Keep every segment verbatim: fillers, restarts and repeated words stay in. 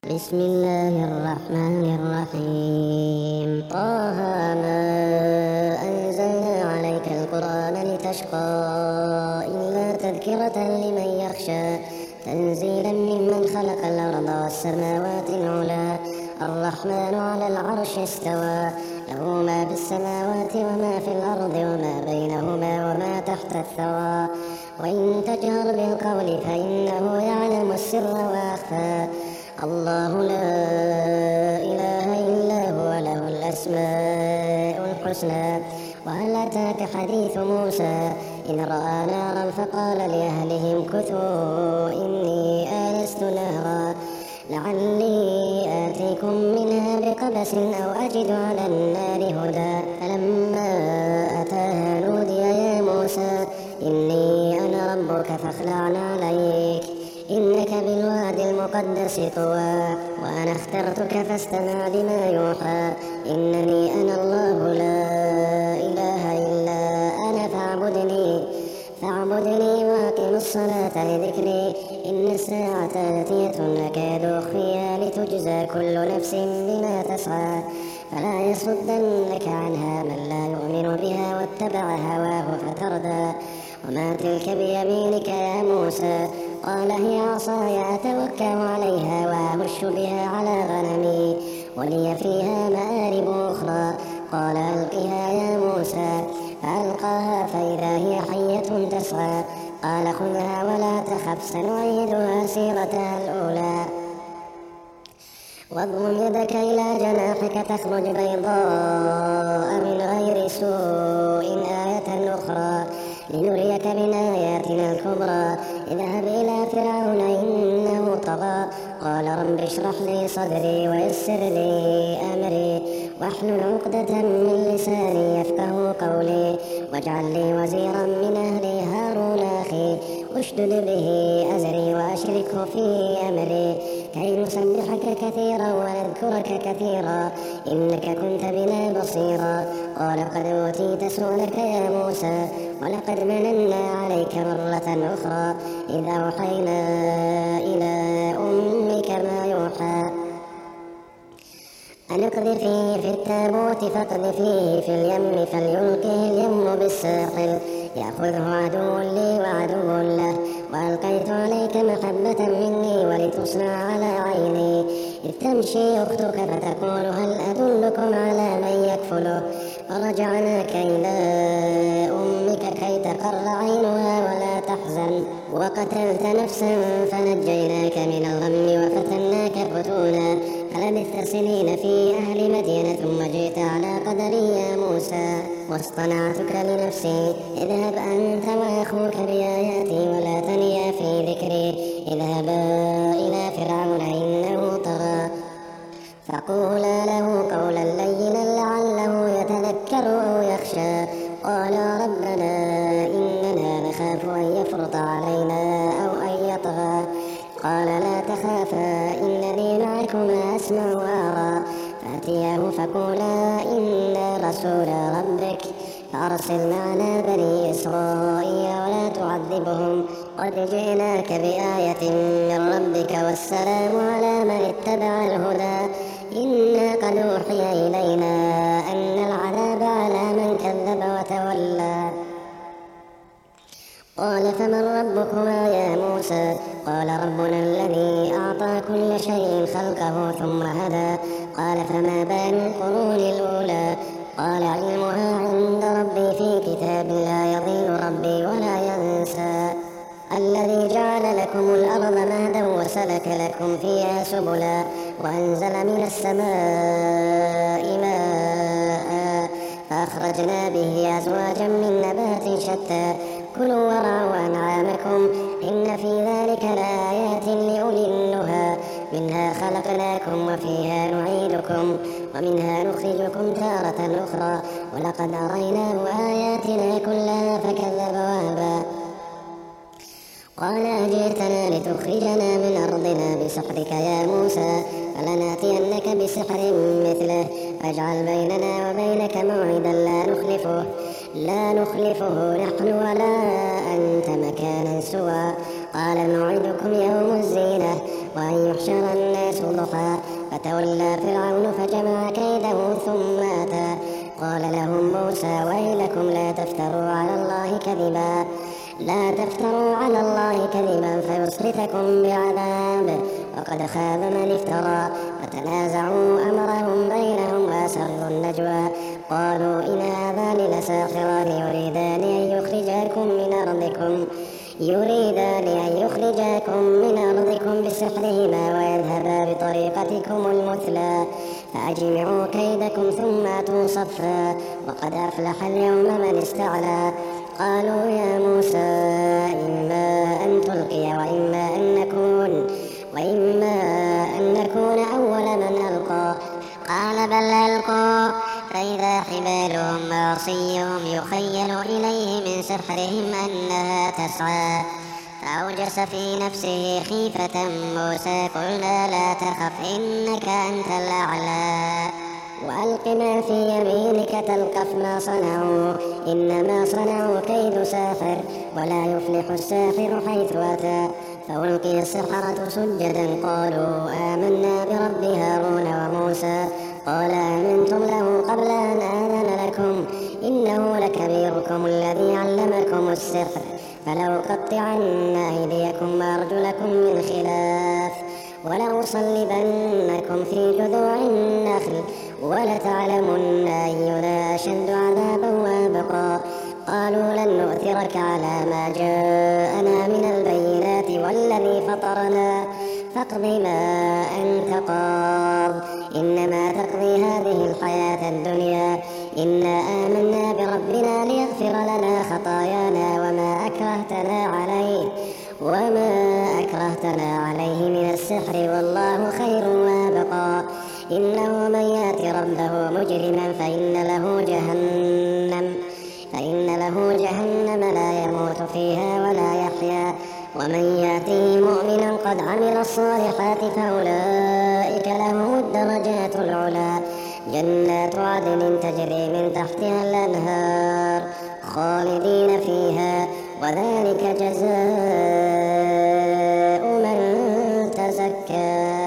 بسم الله الرحمن الرحيم. طه ما أنزلنا عليك القرآن لتشقى إلا تذكرة لمن يخشى تنزيلا ممن خلق الأرض والسماوات العلى الرحمن على العرش استوى له ما في السماوات وما في الأرض وما بينهما وما تحت الثرى وإن تجهر بالقول فإنه يعلم السر وأخفى الله لا إله إلا هو له الأسماء الحسنى. وهل أتاك حديث موسى إذ رأى نارا فقال لأهلهم كثوا إني آنست نارا لعلي آتيكم منها بقبس أو أجد على النار هدى فلما أتاها نودي يا موسى إني أنا ربك فاخلع عليك إنك بالواد المقدس طوى وأنا اخترتك فاستمع لما يوحى إنني أنا الله لا إله إلا أنا فاعبدني فاعبدني واقم الصلاة لذكري إن الساعة آتية أكاد أخفيها لتجزى كل نفس بما تسعى فلا يصدنك عنها من لا يؤمن بها واتبع هواه فتردى وما تلك بيمينك يا موسى قال هي عصاي أتوكأ عليها وأهش بها على غنمي ولي فيها مآرب أخرى قال ألقها يا موسى فألقاها فإذا هي حية تسعى قال خذها ولا تخف سنعيدها سيرتها الأولى واضم يدك إلى جناحك تخرج بيضاء من غير سوء آية أخرى لنريك من آياتنا الكبرى اذهب إلى فرعون إنه طغى قال رب اشرح لي صدري ويسر لي أمري واحلل عقدة من لساني يفقه قولي واجعل لي وزيرا من أهلي هارون أخي اشدد به أزري وأشركه في أمري كي نسبحك كثيرا ونذكرك كثيرا إنك كنت بنا بصيرا قال قد أوتيت سؤلك يا موسى ولقد مننا عليك مرة أخرى إذ أوحينا إلى أمك ما يوحى أن اقذفيه في التابوت فاقذفيه في اليم فليلقه اليم بالساحل يأخذه عدو لي وعدو له وألقيت عليك محبة مني ولتصنع على عيني إذ تمشي أختك فتقول هل أدلكم على من يكفله فرجعناك إلى أمك كي تقر عينها ولا تحزن وقتلت نفسا فنجيناك من الغم وفتناك فتونا فلبثت سنين في أهل مدينة ثم جئت على قدري يا موسى واصطنعتك لنفسي اذهب أنت وأخوك بآياتي ولا تنيا في ذكري اذهبا إلى فرعون إنه طغى فقولا له قولا لينا لعله يتذكر أو يخشى قالا ربنا إننا نخاف أن يفرط علينا أو أن يطغى قال لا تخافا إنني معكما أسمع وأرى فأتياه فقولا إنا رسول ربك فأرسل معنا بني إسرائيل ولا تعذبهم قد جئناك بآية من ربك والسلام على من اتبع الهدى إنا قد أوحي إلينا أن العذاب على من كذب وتولى قال فمن ربكما يا موسى قال ربنا الذي أعطى كل شيء خلقه ثم هدى قال فما بال القرون الأولى قال علمها عند ربي في كتاب لا يضل ربي ولا ينسى الذي جعل لكم الأرض مهدا وسلك لكم فيها سبلا وأنزل من السماء ماء فأخرجنا به أزواجا من نبات شتى كلوا ورعوا أنعامكم إن في ذلك لآيات لأولي النهى منها خلقناكم وفيها نعيدكم ومنها نخرجكم تارة أخرى ولقد أريناه آياتنا كلها فكذب وأبى قال أجئتنا لتخرجنا من أرضنا بسحرك يا موسى فلنأتينك بسحر مثله فاجعل بيننا وبينك موعدا لا نخلفه لا نخلفه نحن ولا أنت مكانا سوى قال موعدكم يوم الزينة وأن يحشر الناس ضحى فتولى فرعون فجمع كيده ثم أتى قال لهم موسى ويلكم لا تفتروا على الله كذبا لا تفتروا على الله كذبا فيسقطكم بعذاب وقد خاب من افترى فتنازعوا أمرهم بينهم وأسروا النجوى قالوا إن هذان لساحران يريدان أن يخرجاكم من أرضكم يريدان أن يخرجاكم من أرضكم بسحرهما ويذهبا بطريقتكم المثلى فأجمعوا كيدكم ثم أتوا صفا وقد أفلح اليوم من استعلى قالوا يا موسى إما أن تلقي وإما أن نكون وإما أن نكون أول من ألقى قال بل ألقوا فإذا حبالهم وعصيهم يخيل إليه من سحرهم أنها تسعى فأوجس في نفسه خيفة موسى قلنا لا تخف إنك أنت الأعلى وألق ما في يمينك تلقف ما صنعوا إنما صنعوا كيد ساحر ولا يفلح الساحر حيث أتى فألقي السحرة سجدا قالوا آمنا برب هارون وموسى قال آمنتم له قبل أن آذن لكم إنه لكبيركم الذي علمكم السحر فلأقطعن أيديكم وأرجلكم من خلاف ولأصلبنكم في جذوع النخل ولتعلمن أينا أشد عذابا وأبقى قالوا لن نؤثرك على ما جاءنا من البينات والذي فطرنا فاقض ما أنت قاض إنما تقضي هذه الحياة الدنيا إنا آمنا بربنا ليغفر لنا خطايانا وما أكرهتنا عليه وما أكرهتنا عليه من السحر والله خير وأبقى إنه من يأت ربه مجرما فإن له جهنم فإن له جهنم لا يموت فيها ولا يحيا ومن يأته مؤمنا قد عمل الصالحات فأولئك لهم الدرجات العلى جنات عدن تجري من تحتها الأنهار خالدين فيها وذلك جزاء من تزكى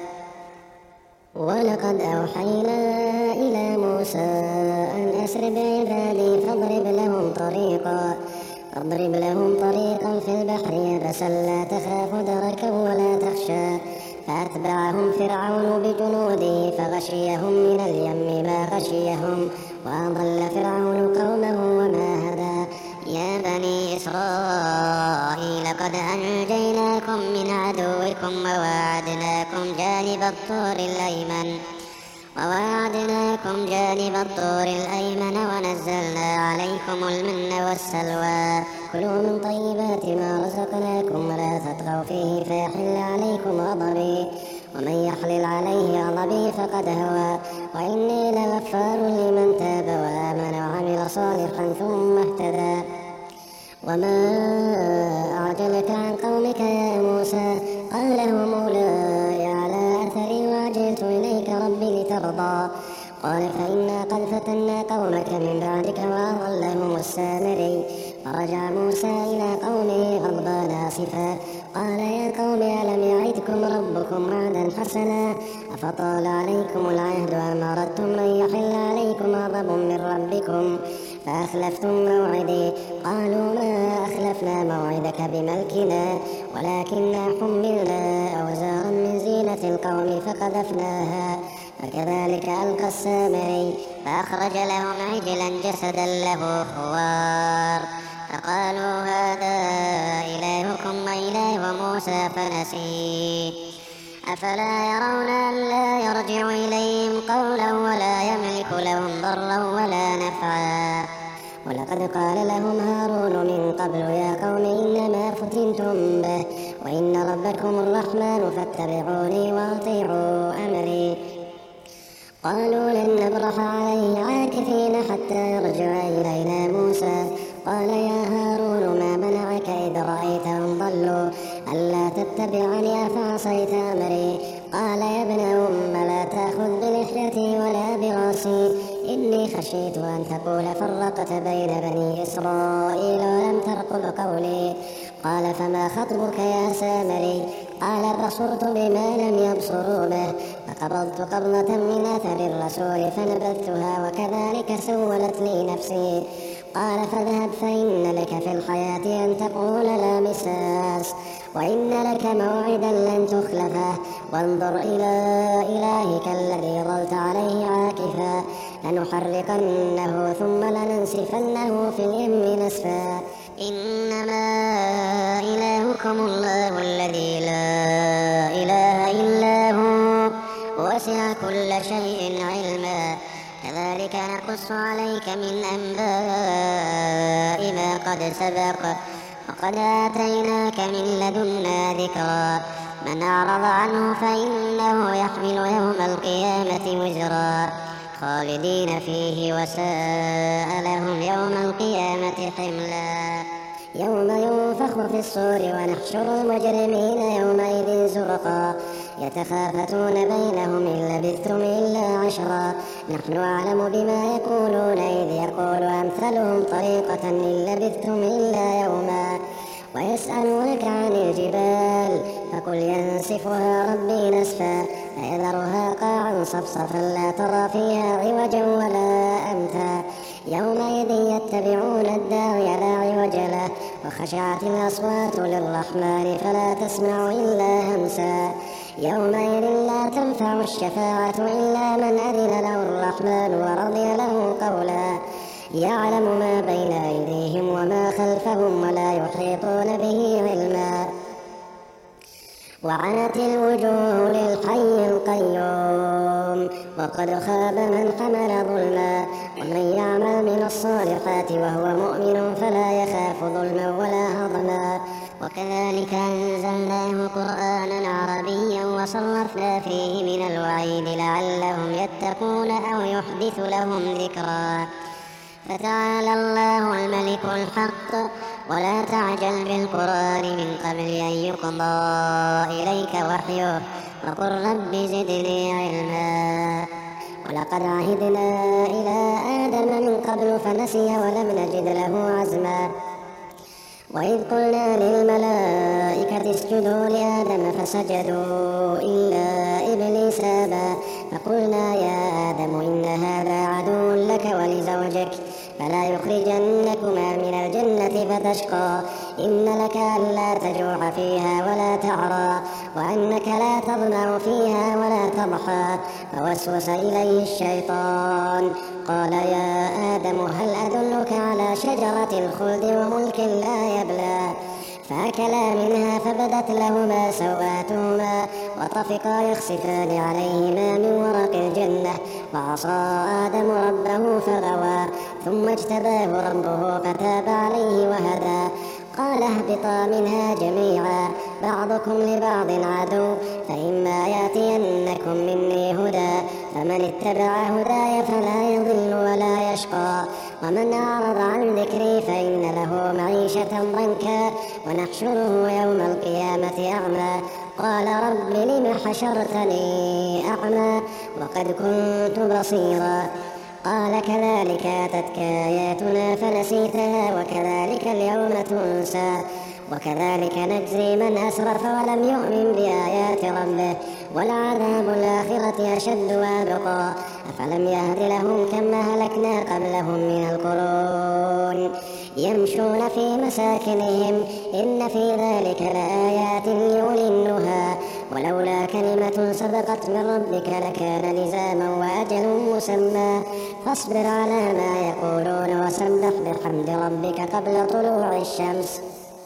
ولقد أوحينا إلى موسى أن أسر بعبادي فاضرب لهم طريقا فاضرب لهم طريقا في البحر يبسا لا تخاف دركا ولا تخشى فأتبعهم فرعون بجنوده فغشيهم من اليم ما غشيهم وأضل فرعون قومه وما هدى يا بني إسرائيل قد أنجيناكم من عدوكم وواعدناكم جانب الطور الأيمن وواعدناكم جانب الطور الأيمن ونزلنا عليكم المن والسلوى كلوا من طيبات ما رزقناكم ولا تطغوا فيه فيحل عليكم غضبي ومن يحلل عليه غضبي فقد هوى وإني لغفار لمن تاب وآمن وعمل صالحا ثم اهتدى وما أعجلك عن قومك يا موسى قال هم أولاي على أثري وعجلت إليك ربي لترضى قال فإنا قد فتنا قومك من بعدك وأضلهم السامري فرجع موسى إلى قومه غضبان آسفا قال يا قوم ألم يعدكم ربكم وعدا حسنا أفطال عليكم العهد أم أردتم أن يحل عليكم غضب من ربكم فأخلفتم موعدي قالوا ما أخلفنا موعدك بملكنا ولكننا حملنا أوزارا من زينة القوم فقذفناها فكذلك ألقى السامري فأخرج لهم عجلا جسدا له خوار فقالوا هذا إلهكم وإله موسى فنسيه أفلا يرون ألا يرجع إليهم قولا ولا يملك لهم ضرا ولا نفعا ولقد قال لهم هارون من قبل يا قوم إنما فتنتم به وإن ربكم الرحمن فاتبعوني وأطيعوا أمري قالوا لن نبرح عليه عاكفين حتى يرجع إلينا موسى قال يا هارون ما منعك إذ رأيتهم ضلوا ألا تتبعني أفعصيت أمري قال يا ابن أم لا تأخذ بلحيتي ولا براسي إني خشيت أن تقول فرقت بين بني إسرائيل ولم ترقب قولي قال فما خطبك يا سامري قال بصرت بما لم يبصروا به فقبضت قبضة من أثر الرسول فنبذتها وكذلك سولت لي نفسي. قال فاذهب فإن لك في الحياة أن تقول لا مساس وإن لك موعدا لن تخلفه وانظر إلى إلهك الذي ظلت عليه عاكفا لنحرقنه ثم لننسفنه في اليم نسفا. إنما إلهكم الله الذي لا إله إلا هو وسع كل شيء علما كذلك نقص عليك من أنباء ما قد سبق وقد آتيناك من لدنا ذكرا. من أعرض عنه فإنه يحمل يوم القيامة وزرا خالدين فيه وساء لهم يوم القيامة حملا. يوم ينفخ في الصور ونحشر المجرمين يومئذ زرقا يتخافتون بينهم إن لبثتم إلا عشرا نحن أعلم بما يقولون إذ يقول أمثلهم طريقة إن لبثتم إلا يوما. ويسألونك عن الجبال فقل ينسفها ربي نسفا فيذرها قاعا صفصفا لا ترى فيها عوجا ولا أمتا يومئذ يتبعون الداعي لا عوج له وخشعت الأصوات للرحمن فلا تسمع إلا همسا. يومئذ لا تنفع الشفاعة إلا من أذن له الرحمن ورضي له قولا. يعلم ما بين أيديهم وما خلفهم ولا يحيطون به علما. وعنت الوجوه للحي القيوم وقد خاب من حمل ظلما ومن يعمل من الصالحات وهو مؤمن فلا يخاف ظلما ولا هضما. وكذلك أنزلناه قرآنا عربيا وصرفنا فيه من الوعيد لعلهم يتقون أو يحدث لهم ذكرا. فتعالى الله الملك الحق ولا تعجل بالقرآن من قبل أن يقضى إليك وحيه وقل رب زدني علما. ولقد عهدنا إلى آدم من قبل فنسي ولم نجد له عزما. وإذ قلنا للملائكة اسجدوا لآدم فسجدوا إلا إبليس أبى فقلنا يا آدم إن هذا عدو لك ولزوجك فلا يخرجنكما من الجنة فتشقى. إن لك ألا تجوع فيها ولا تعرى وأنك لا تظمأ فيها ولا تضحى. فوسوس إليه الشيطان قال يا آدم هل أدلك على شجرة الخلد وملك لا يبلى. فأكلا منها فبدت لهما سوآتهما وطفقا يخصفان عليهما من ورق الجنة وعصى آدم ربه فغوى ثم اجتباه ربه فتاب عليه وهدى. قال اهبطا منها جميعا بعضكم لبعض عدو فإما يأتينكم مني هدى فمن اتبع هداي فلا يضل ولا يشقى. ومن أعرض عن ذكري فإن له معيشة ضنكا ونحشره يوم القيامة أعمى. قال رب لم حشرتني أعمى وقد كنت بصيرا. قال كذلك أتتك آياتنا فنسيتها وكذلك اليوم تنسى. وكذلك نجزي من أسرف ولم يؤمن بآيات ربه ولعذاب الآخرة أشد وأبقى. أفلم يهد لهم كما أهلكنا قبلهم من القرون يمشون في مساكنهم إن في ذلك لآيات لأولي النهى. ولولا كلمة سبقت من ربك لكان لزاما وأجل مسمى. فاصبر على ما يقولون وسبح بحمد ربك قبل طلوع الشمس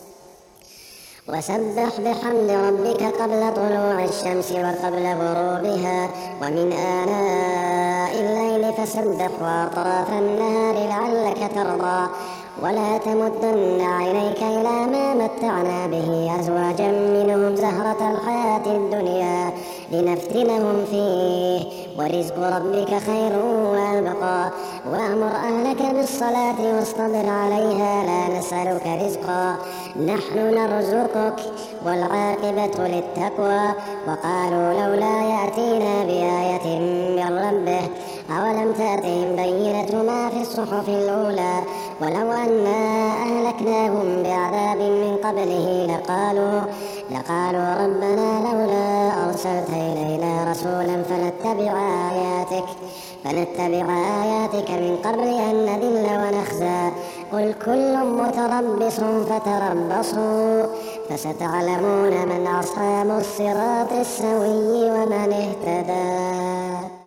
وسبح بحمد ربك قبل طلوع الشمس وقبل غروبها ومن آناء الليل فسبح وأطراف النهار لعلك ترضى. ولا تمدن عينيك إلى ما متعنا به أزواجا منهم زهرة الحياة الدنيا لنفتنهم فيه ورزق ربك خير وأبقى. وأمر أهلك بالصلاة واصطبر عليها لا نسألك رزقا نحن نرزقك والعاقبة للتقوى. وقالوا لولا يأتينا بآية من ربه أولم تأتهم بينة ما في الصحف الأولى. ولو أنا أهلكناهم بعذاب من قبله لقالوا لقالوا ربنا لولا أرسلت إلينا رسولا فنتبع آياتك فنتبع آياتك من قبل أن نذل ونخزى قل كل متربص فتربصوا فستعلمون من أصحاب الصراط السوي ومن اهتدى.